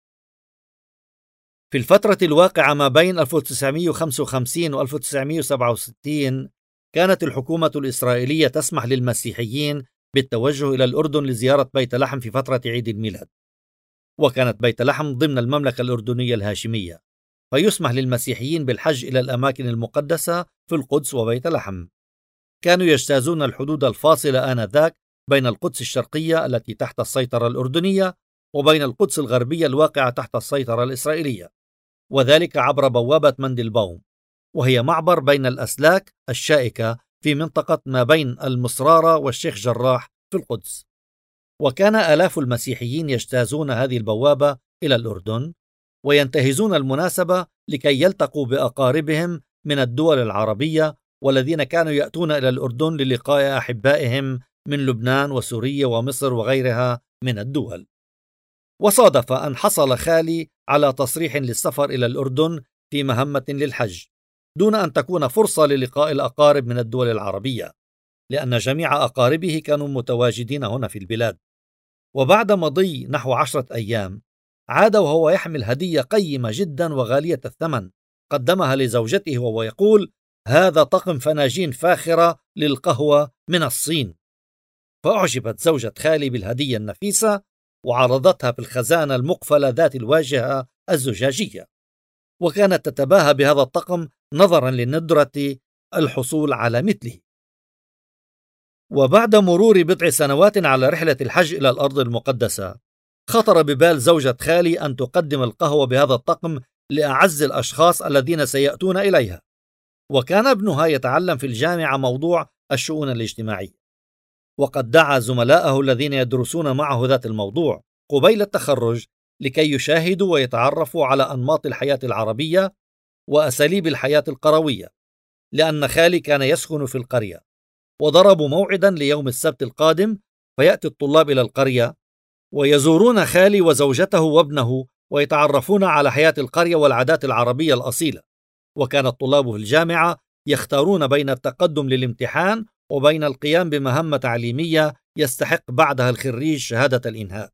في الفترة الواقعة ما بين 1955 و 1967 كانت الحكومة الإسرائيلية تسمح للمسيحيين بالتوجه إلى الأردن لزيارة بيت لحم في فترة عيد الميلاد، وكانت بيت لحم ضمن المملكة الأردنية الهاشمية، فيسمح للمسيحيين بالحج إلى الأماكن المقدسة في القدس وبيت لحم. كانوا يجتازون الحدود الفاصلة آنذاك بين القدس الشرقية التي تحت السيطرة الأردنية وبين القدس الغربية الواقعة تحت السيطرة الإسرائيلية، وذلك عبر بوابة مندلباوم، وهي معبر بين الأسلاك الشائكة في منطقة ما بين المصرارة والشيخ جراح في القدس. وكان آلاف المسيحيين يجتازون هذه البوابة إلى الأردن وينتهزون المناسبة لكي يلتقوا بأقاربهم من الدول العربية والذين كانوا يأتون إلى الأردن للقاء أحبائهم من لبنان وسوريا ومصر وغيرها من الدول. وصادف أن حصل خالي على تصريح للسفر إلى الأردن في مهمة للحج، دون أن تكون فرصة للقاء الأقارب من الدول العربية، لأن جميع أقاربه كانوا متواجدين هنا في البلاد. وبعد مضي نحو 10 أيام عاد وهو يحمل هدية قيمة جدا وغالية الثمن قدمها لزوجته وهو يقول: هذا طقم فناجين فاخرة للقهوة من الصين. فأعجبت زوجة خالي بالهدية النفيسة وعرضتها في الخزانة المقفلة ذات الواجهة الزجاجية، وكانت تتباهى بهذا الطقم نظرا لندرة الحصول على مثله. وبعد مرور بضع سنوات على رحلة الحج إلى الأرض المقدسة، خطر ببال زوجة خالي أن تقدم القهوة بهذا الطقم لأعز الأشخاص الذين سيأتون إليها، وكان ابنها يتعلم في الجامعة موضوع الشؤون الاجتماعية، وقد دعا زملائه الذين يدرسون معه ذات الموضوع قبيل التخرج لكي يشاهدوا ويتعرفوا على أنماط الحياة العربية وأساليب الحياة القروية، لأن خالي كان يسكن في القرية. وضربوا موعدا ليوم السبت القادم، فيأتي الطلاب إلى القرية ويزورون خالي وزوجته وابنه ويتعرفون على حياة القرية والعادات العربية الأصيلة. وكان الطلاب في الجامعة يختارون بين التقدم للامتحان وبين القيام بمهمة تعليمية يستحق بعدها الخريج شهادة الإنهاء.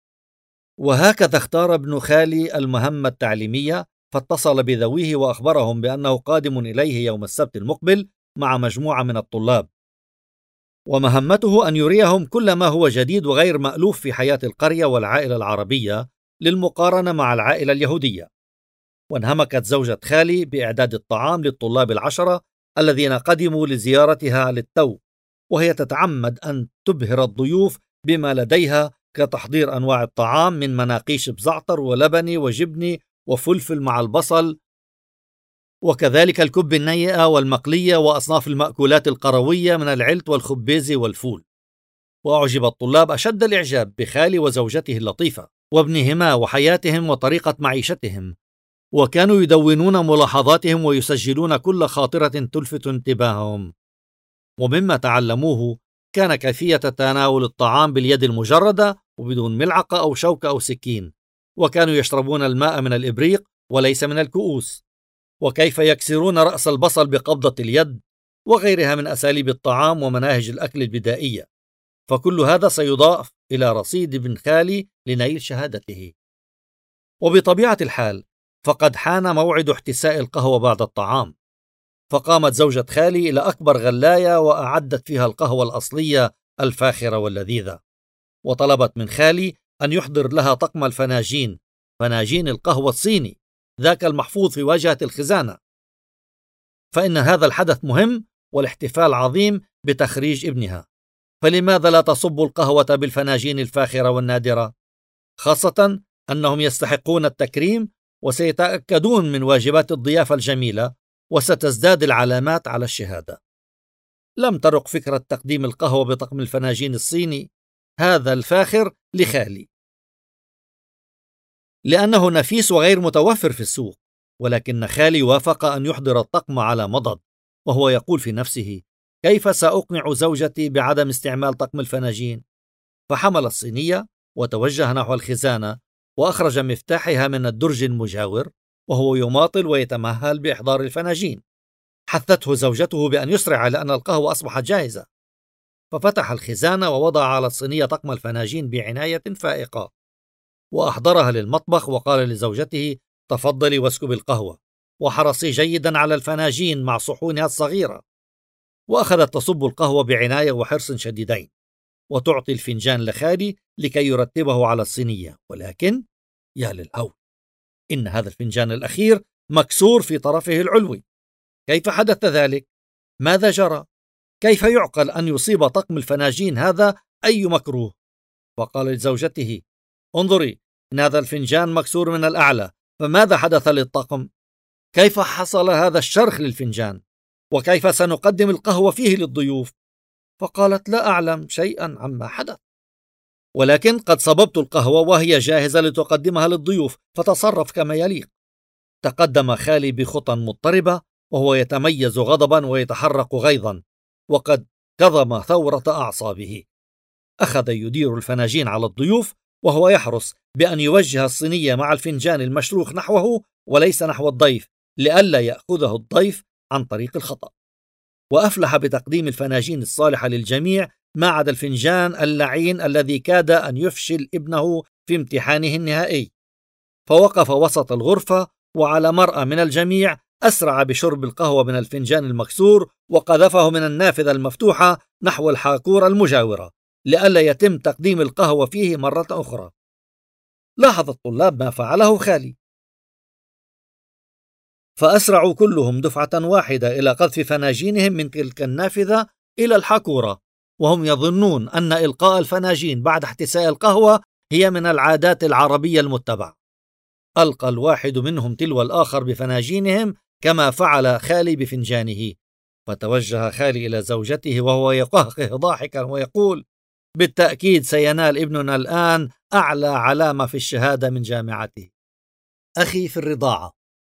وهكذا اختار ابن خالي المهمة التعليمية، فاتصل بذويه وأخبرهم بأنه قادم إليه يوم السبت المقبل مع مجموعة من الطلاب، ومهمته أن يريهم كل ما هو جديد وغير مألوف في حياة القرية والعائلة العربية للمقارنة مع العائلة اليهودية. وانهمكت زوجة خالي بإعداد الطعام للطلاب 10 الذين قدموا لزيارتها للتو، وهي تتعمد أن تبهر الضيوف بما لديها كتحضير أنواع الطعام من مناقيش بزعتر ولبني وجبني وفلفل مع البصل، وكذلك الكب النيئة والمقلية وأصناف المأكولات القروية من العلت والخبيز والفول. وأعجب الطلاب أشد الإعجاب بخالي وزوجته اللطيفة وابنهما وحياتهم وطريقة معيشتهم، وكانوا يدونون ملاحظاتهم ويسجلون كل خاطرة تلفت انتباههم. ومما تعلموه كان كيفية تناول الطعام باليد المجردة وبدون ملعقة أو شوكة أو سكين، وكانوا يشربون الماء من الإبريق وليس من الكؤوس، وكيف يكسرون رأس البصل بقبضة اليد، وغيرها من أساليب الطعام ومناهج الأكل البدائية. فكل هذا سيضاف إلى رصيد ابن خالي لنيل شهادته. وبطبيعة الحال فقد حان موعد احتساء القهوة بعد الطعام، فقامت زوجة خالي إلى أكبر غلاية وأعدت فيها القهوة الأصلية الفاخرة واللذيذة، وطلبت من خالي أن يحضر لها طقم الفناجين، فناجين القهوة الصيني ذاك المحفوظ في واجهة الخزانة، فإن هذا الحدث مهم والاحتفال عظيم بتخريج ابنها، فلماذا لا تصب القهوة بالفناجين الفاخرة والنادرة؟ خاصة أنهم يستحقون التكريم وسيتأكدون من واجبات الضيافة الجميلة، وستزداد العلامات على الشهادة. لم ترق فكرة تقديم القهوة بطقم الفناجين الصيني هذا الفاخر لخالي، لأنه نفيس وغير متوفر في السوق، ولكن خالي وافق أن يحضر الطقم على مضض، وهو يقول في نفسه: كيف سأقنع زوجتي بعدم استعمال طقم الفناجين؟ فحمل الصينية وتوجه نحو الخزانة، وأخرج مفتاحها من الدرج المجاور وهو يماطل ويتمهل بإحضار الفناجين. حثته زوجته بأن يسرع لأن القهوة أصبحت جاهزة، ففتح الخزانة ووضع على الصينية طقم الفناجين بعناية فائقة، وأحضرها للمطبخ وقال لزوجته: تفضلي واسكبي القهوة، وحرصي جيدا على الفناجين مع صحونها الصغيرة. وأخذت تصب القهوة بعناية وحرص شديدين، وتعطي الفنجان لخالي لكي يرتبه على الصينية، ولكن يا للهول، إن هذا الفنجان الأخير مكسور في طرفه العلوي. كيف حدث ذلك؟ ماذا جرى؟ كيف يعقل أن يصيب طقم الفناجين هذا أي مكروه؟ فقال لزوجته: انظري، إن هذا الفنجان مكسور من الأعلى، فماذا حدث للطقم؟ كيف حصل هذا الشرخ للفنجان؟ وكيف سنقدم القهوة فيه للضيوف؟ فقالت: لا أعلم شيئا عما حدث، ولكن قد صببت القهوة وهي جاهزة لتقدمها للضيوف، فتصرف كما يليق. تقدم خالي بخطى مضطربة وهو يتميز غضبا ويتحرك غيظا، وقد كظم ثورة أعصابه. أخذ يدير الفناجين على الضيوف وهو يحرص بأن يوجه الصينية مع الفنجان المشروخ نحوه وليس نحو الضيف، لئلا يأخذه الضيف عن طريق الخطأ. وأفلح بتقديم الفناجين الصالحة للجميع ما عدا الفنجان اللعين الذي كاد أن يفشل ابنه في امتحانه النهائي، فوقف وسط الغرفة، وعلى مرأى من الجميع أسرع بشرب القهوة من الفنجان المكسور وقذفه من النافذة المفتوحة نحو الحاكورة المجاورة لئلا يتم تقديم القهوة فيه مرة أخرى. لاحظ الطلاب ما فعله خالي، فأسرعوا كلهم دفعة واحدة إلى قذف فناجينهم من تلك النافذة إلى الحاكورة، وهم يظنون أن إلقاء الفناجين بعد احتساء القهوة هي من العادات العربية المتبعة. ألقى الواحد منهم تلو الآخر بفناجينهم كما فعل خالي بفنجانه، فتوجه خالي إلى زوجته وهو يقهقه ضاحكا ويقول: بالتأكيد سينال ابننا الآن أعلى علامة في الشهادة من جامعته. أخي في الرضاعة.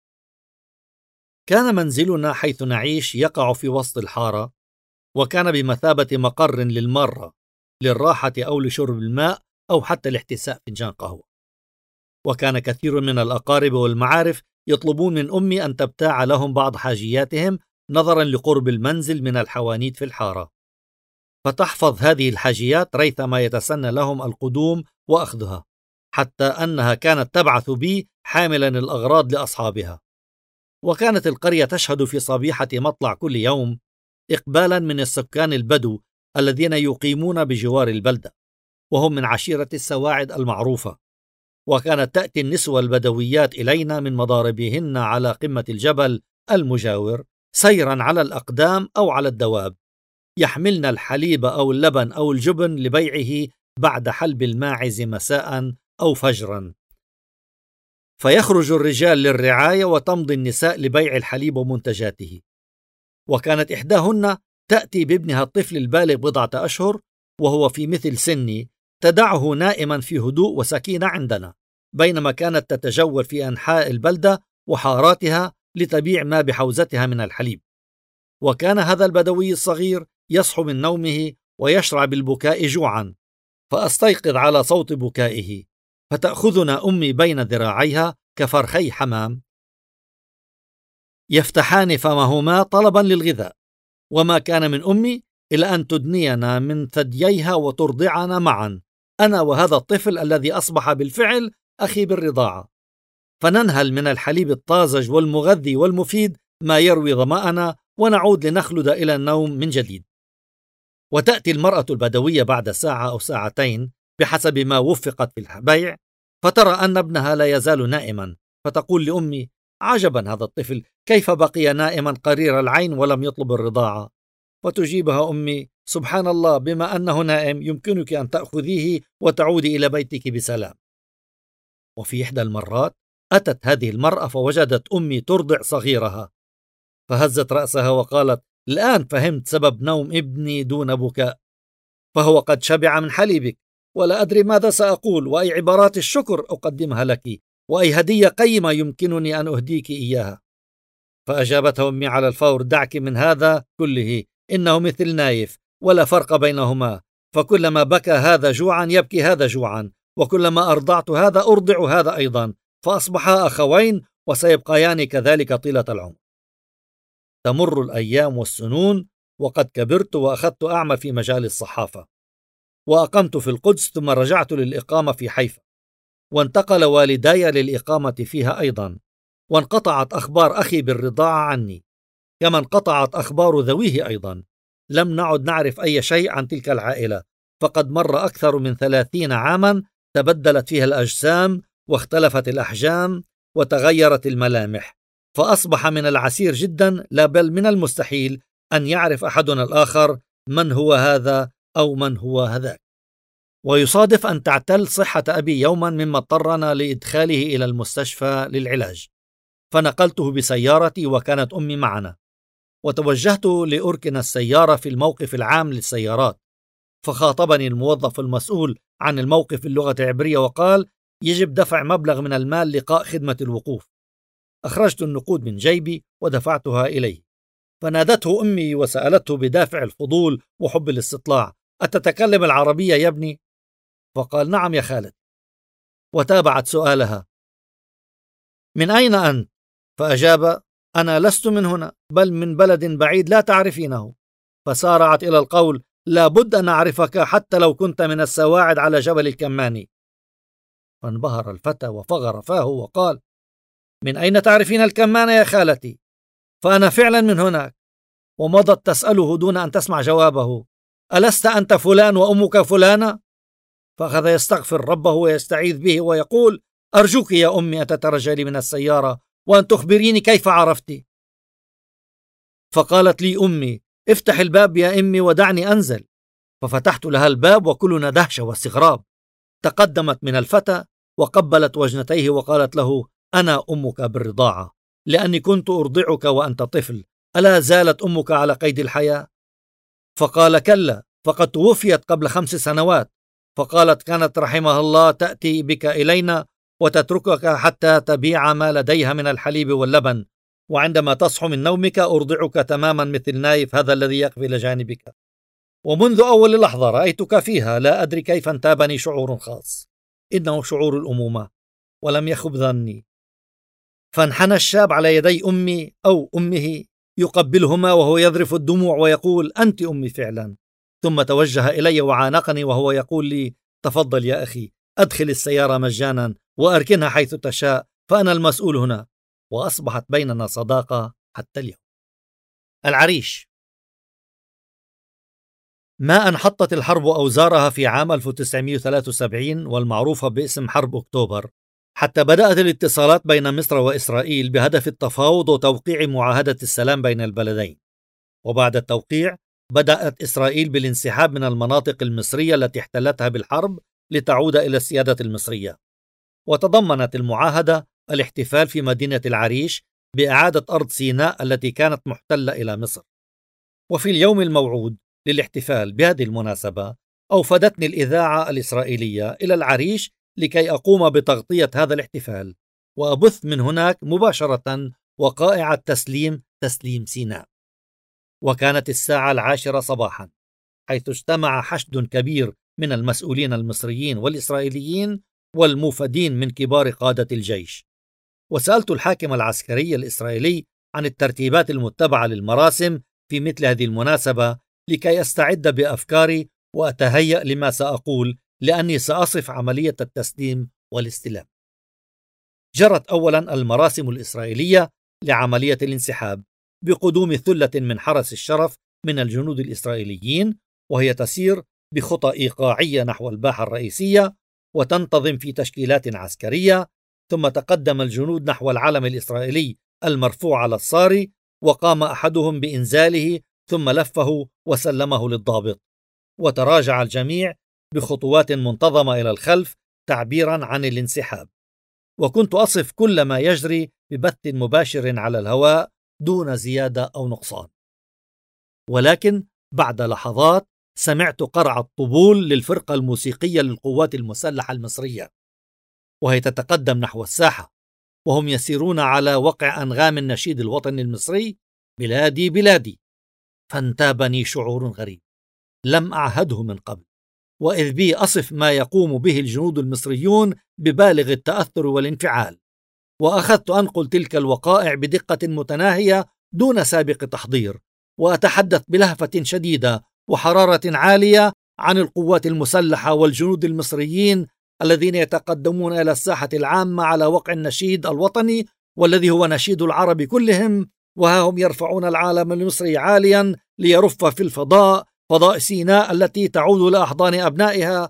كان منزلنا حيث نعيش يقع في وسط الحارة، وكان بمثابة مقر للمارة للراحة أو لشرب الماء أو حتى لاحتساء فنجان قهوة. وكان كثير من الأقارب والمعارف يطلبون من أمي أن تبتاع لهم بعض حاجياتهم نظرا لقرب المنزل من الحوانيت في الحارة، فتحفظ هذه الحاجيات ريثما يتسنى لهم القدوم وأخذها، حتى أنها كانت تبعث بي حاملا الأغراض لأصحابها. وكانت القرية تشهد في صبيحة مطلع كل يوم إقبالا من السكان البدو الذين يقيمون بجوار البلدة، وهم من عشيرة السواعد المعروفة. وكانت تأتي النسوة البدويات إلينا من مضاربهن على قمة الجبل المجاور سيرا على الأقدام أو على الدواب، يحملن الحليب أو اللبن أو الجبن لبيعه بعد حلب الماعز مساء أو فجرا. فيخرج الرجال للرعاية وتمضي النساء لبيع الحليب ومنتجاته. وكانت إحداهن تأتي بابنها الطفل البالغ 10 أشهر وهو في مثل سني، تدعه نائما في هدوء وسكينة عندنا، بينما كانت تتجول في أنحاء البلدة وحاراتها لتبيع ما بحوزتها من الحليب. وكان هذا البدوي الصغير يصحو من نومه ويشرع بالبكاء جوعا، فأستيقظ على صوت بكائه، فتأخذنا أمي بين ذراعيها كفرخي حمام يفتحان فمهما طلبا للغذاء، وما كان من أمي إلا أن تدنينا من ثدييها وترضعنا معا، أنا وهذا الطفل الذي أصبح بالفعل أخي بالرضاعة، فننهل من الحليب الطازج والمغذي والمفيد ما يروي ظمأنا، ونعود لنخلد إلى النوم من جديد. وتأتي المرأة البدوية بعد ساعة أو ساعتين بحسب ما وفقت في البيع، فترى أن ابنها لا يزال نائما، فتقول لأمي: عجبا هذا الطفل، كيف بقي نائما قرير العين ولم يطلب الرضاعة؟ وتجيبها أمي: سبحان الله، بما أنه نائم يمكنك أن تأخذيه وتعودي إلى بيتك بسلام. وفي إحدى المرات أتت هذه المرأة فوجدت أمي ترضع صغيرها، فهزت رأسها وقالت: الآن فهمت سبب نوم ابني دون بكاء، فهو قد شبع من حليبك، ولا أدري ماذا سأقول وأي عبارات الشكر أقدمها لك، وأي هدية قيمة يمكنني أن أهديك إياها. فأجابتها أمي على الفور: دعك من هذا كله، إنه مثل نايف ولا فرق بينهما، فكلما بكى هذا جوعا يبكي هذا جوعا، وكلما أرضعت هذا أرضع هذا أيضا، فأصبحا أخوين وسيبقيان كذلك طيلة العمر. تمر الأيام والسنون، وقد كبرت وأخذت أعمل في مجال الصحافة، وأقمت في القدس، ثم رجعت للإقامة في حيفا، وانتقل والداي للإقامة فيها أيضا، وانقطعت أخبار أخي بالرضاعة عني، كما انقطعت أخبار ذويه أيضا. لم نعد نعرف أي شيء عن تلك العائلة، فقد مر أكثر من 30 عاما تبدلت فيها الأجسام واختلفت الأحجام وتغيرت الملامح، فأصبح من العسير جدا، لا بل من المستحيل، أن يعرف أحدنا الآخر من هو هذا أو من هو هذاك. ويصادف أن تعتل صحة أبي يوما، مما اضطرنا لإدخاله إلى المستشفى للعلاج، فنقلته بسيارتي وكانت أمي معنا، وتوجهت لأركن السيارة في الموقف العام للسيارات، فخاطبني الموظف المسؤول عن الموقف باللغة العبرية وقال: يجب دفع مبلغ من المال لقاء خدمة الوقوف. أخرجت النقود من جيبي ودفعتها إليه، فنادته أمي وسألته بدافع الفضول وحب الاستطلاع: أتتكلم العربية يا ابني؟ فقال: نعم يا خالد. وتابعت سؤالها: من أين أنت؟ فأجاب: أنا لست من هنا، بل من بلد بعيد لا تعرفينه. فسارعت إلى القول: لا بد أن أعرفك حتى لو كنت من السواعد على جبل الكماني. فانبهر الفتى وفغر فاه وقال: من أين تعرفين الكمان يا خالتي؟ فأنا فعلا من هناك. ومضت تسأله دون أن تسمع جوابه: ألست أنت فلان وأمك فلانة؟ فأخذ يستغفر ربه ويستعيذ به ويقول: أرجوك يا أمي أن تترجلي من السيارة وأن تخبريني كيف عرفت. فقالت لي أمي: افتح الباب يا أمي ودعني أنزل. ففتحت لها الباب وكلنا دهشة واستغراب. تقدمت من الفتى وقبلت وجنتيه وقالت له: أنا أمك بالرضاعة، لأني كنت أرضعك وأنت طفل. ألا زالت أمك على قيد الحياة؟ فقال: كلا، فقد توفيت قبل 5 سنوات. فقالت: كانت رحمها الله تأتي بك إلينا وتتركك حتى تبيع ما لديها من الحليب واللبن، وعندما تصحو من نومك أرضعك تماما مثل نايف هذا الذي يقف إلى جانبك. ومنذ أول لحظة رأيتك فيها لا أدري كيف انتابني شعور خاص، إنه شعور الأمومة، ولم يخب ظني. فانحنى الشاب على يدي أمي أو أمه يقبلهما وهو يذرف الدموع ويقول: أنت أمي فعلا. ثم توجه إلي وعانقني وهو يقول لي: تفضل يا أخي، أدخل السيارة مجانا وأركنها حيث تشاء، فأنا المسؤول هنا. وأصبحت بيننا صداقة حتى اليوم. العريش. ما أن حطت الحرب أوزارها في عام 1973 والمعروفة باسم حرب أكتوبر، حتى بدأت الاتصالات بين مصر وإسرائيل بهدف التفاوض وتوقيع معاهدة السلام بين البلدين. وبعد التوقيع بدأت إسرائيل بالانسحاب من المناطق المصرية التي احتلتها بالحرب لتعود إلى السيادة المصرية. وتضمنت المعاهدة الاحتفال في مدينة العريش بإعادة أرض سيناء التي كانت محتلة إلى مصر. وفي اليوم الموعود للاحتفال بهذه المناسبة أوفدتني الإذاعة الإسرائيلية إلى العريش لكي أقوم بتغطية هذا الاحتفال وأبث من هناك مباشرة وقائع تسليم سيناء. وكانت الساعة 10 صباحا، حيث اجتمع حشد كبير من المسؤولين المصريين والإسرائيليين والموفدين من كبار قادة الجيش. وسألت الحاكم العسكري الإسرائيلي عن الترتيبات المتبعة للمراسم في مثل هذه المناسبة لكي أستعد بأفكاري وأتهيأ لما سأقول، لأني سأصف عملية التسليم والاستلام. جرت أولا المراسم الإسرائيلية لعملية الانسحاب بقدوم ثلة من حرس الشرف من الجنود الإسرائيليين، وهي تسير بخطى إيقاعية نحو الباحة الرئيسية وتنتظم في تشكيلات عسكرية. ثم تقدم الجنود نحو العلم الإسرائيلي المرفوع على الصاري، وقام أحدهم بإنزاله ثم لفه وسلمه للضابط، وتراجع الجميع بخطوات منتظمة إلى الخلف تعبيرا عن الانسحاب. وكنت أصف كل ما يجري ببث مباشر على الهواء دون زيادة أو نقصان. ولكن بعد لحظات سمعت قرع الطبول للفرقة الموسيقية للقوات المسلحة المصرية، وهي تتقدم نحو الساحة، وهم يسيرون على وقع أنغام النشيد الوطني المصري: بلادي بلادي. فانتابني شعور غريب لم أعهده من قبل، وإذ بي أصف ما يقوم به الجنود المصريون ببالغ التأثر والانفعال. وأخذت أنقل تلك الوقائع بدقة متناهية دون سابق تحضير، وأتحدث بلهفة شديدة وحرارة عالية عن القوات المسلحة والجنود المصريين الذين يتقدمون إلى الساحة العامة على وقع النشيد الوطني، والذي هو نشيد العرب كلهم، وها هم يرفعون العالم المصري عاليا ليرف في الفضاء، فضاء سيناء التي تعود لأحضان أبنائها.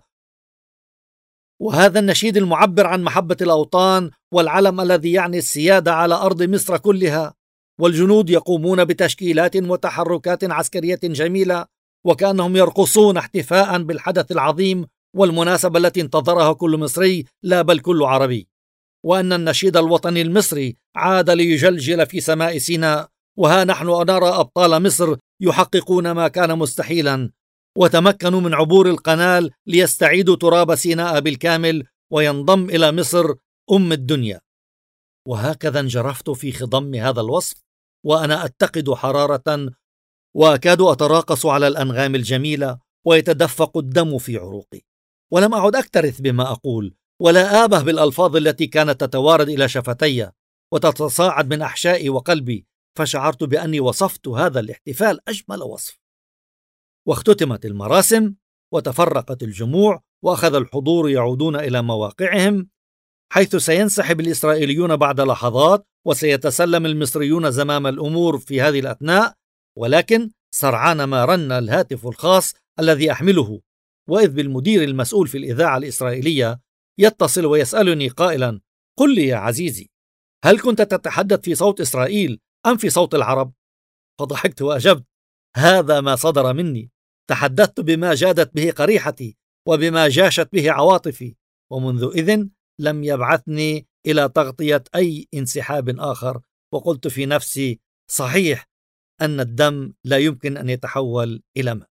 وهذا النشيد المعبر عن محبة الأوطان والعلم الذي يعني السيادة على أرض مصر كلها. والجنود يقومون بتشكيلات وتحركات عسكرية جميلة، وكأنهم يرقصون احتفاء بالحدث العظيم والمناسبة التي انتظرها كل مصري، لا بل كل عربي. وأن النشيد الوطني المصري عاد ليجلجل في سماء سيناء، وها نحن نرى أبطال مصر يحققون ما كان مستحيلا، وتمكنوا من عبور القنال ليستعيدوا تراب سيناء بالكامل وينضم إلى مصر أم الدنيا. وهكذا انجرفت في خضم هذا الوصف وأنا أتقد حرارة، وأكاد أتراقص على الأنغام الجميلة ويتدفق الدم في عروقي. ولم أعد أكترث بما أقول ولا آبه بالألفاظ التي كانت تتوارد إلى شفتي وتتصاعد من أحشائي وقلبي، فشعرت بأني وصفت هذا الاحتفال أجمل وصف. واختتمت المراسم وتفرقت الجموع، وأخذ الحضور يعودون إلى مواقعهم، حيث سينسحب الإسرائيليون بعد لحظات وسيتسلم المصريون زمام الأمور في هذه الأثناء، ولكن سرعان ما رن الهاتف الخاص الذي أحمله، وإذ بالمدير المسؤول في الإذاعة الإسرائيلية يتصل ويسألني قائلا: قل لي يا عزيزي، هل كنت تتحدث في صوت إسرائيل أم في صوت العرب؟ فضحكت وأجبت: هذا ما صدر مني، تحدثت بما جادت به قريحتي وبما جاشت به عواطفي، ومنذ إذن لم يبعثني إلى تغطية أي انسحاب آخر. وقلت في نفسي: صحيح أن الدم لا يمكن أن يتحول إلى ماء.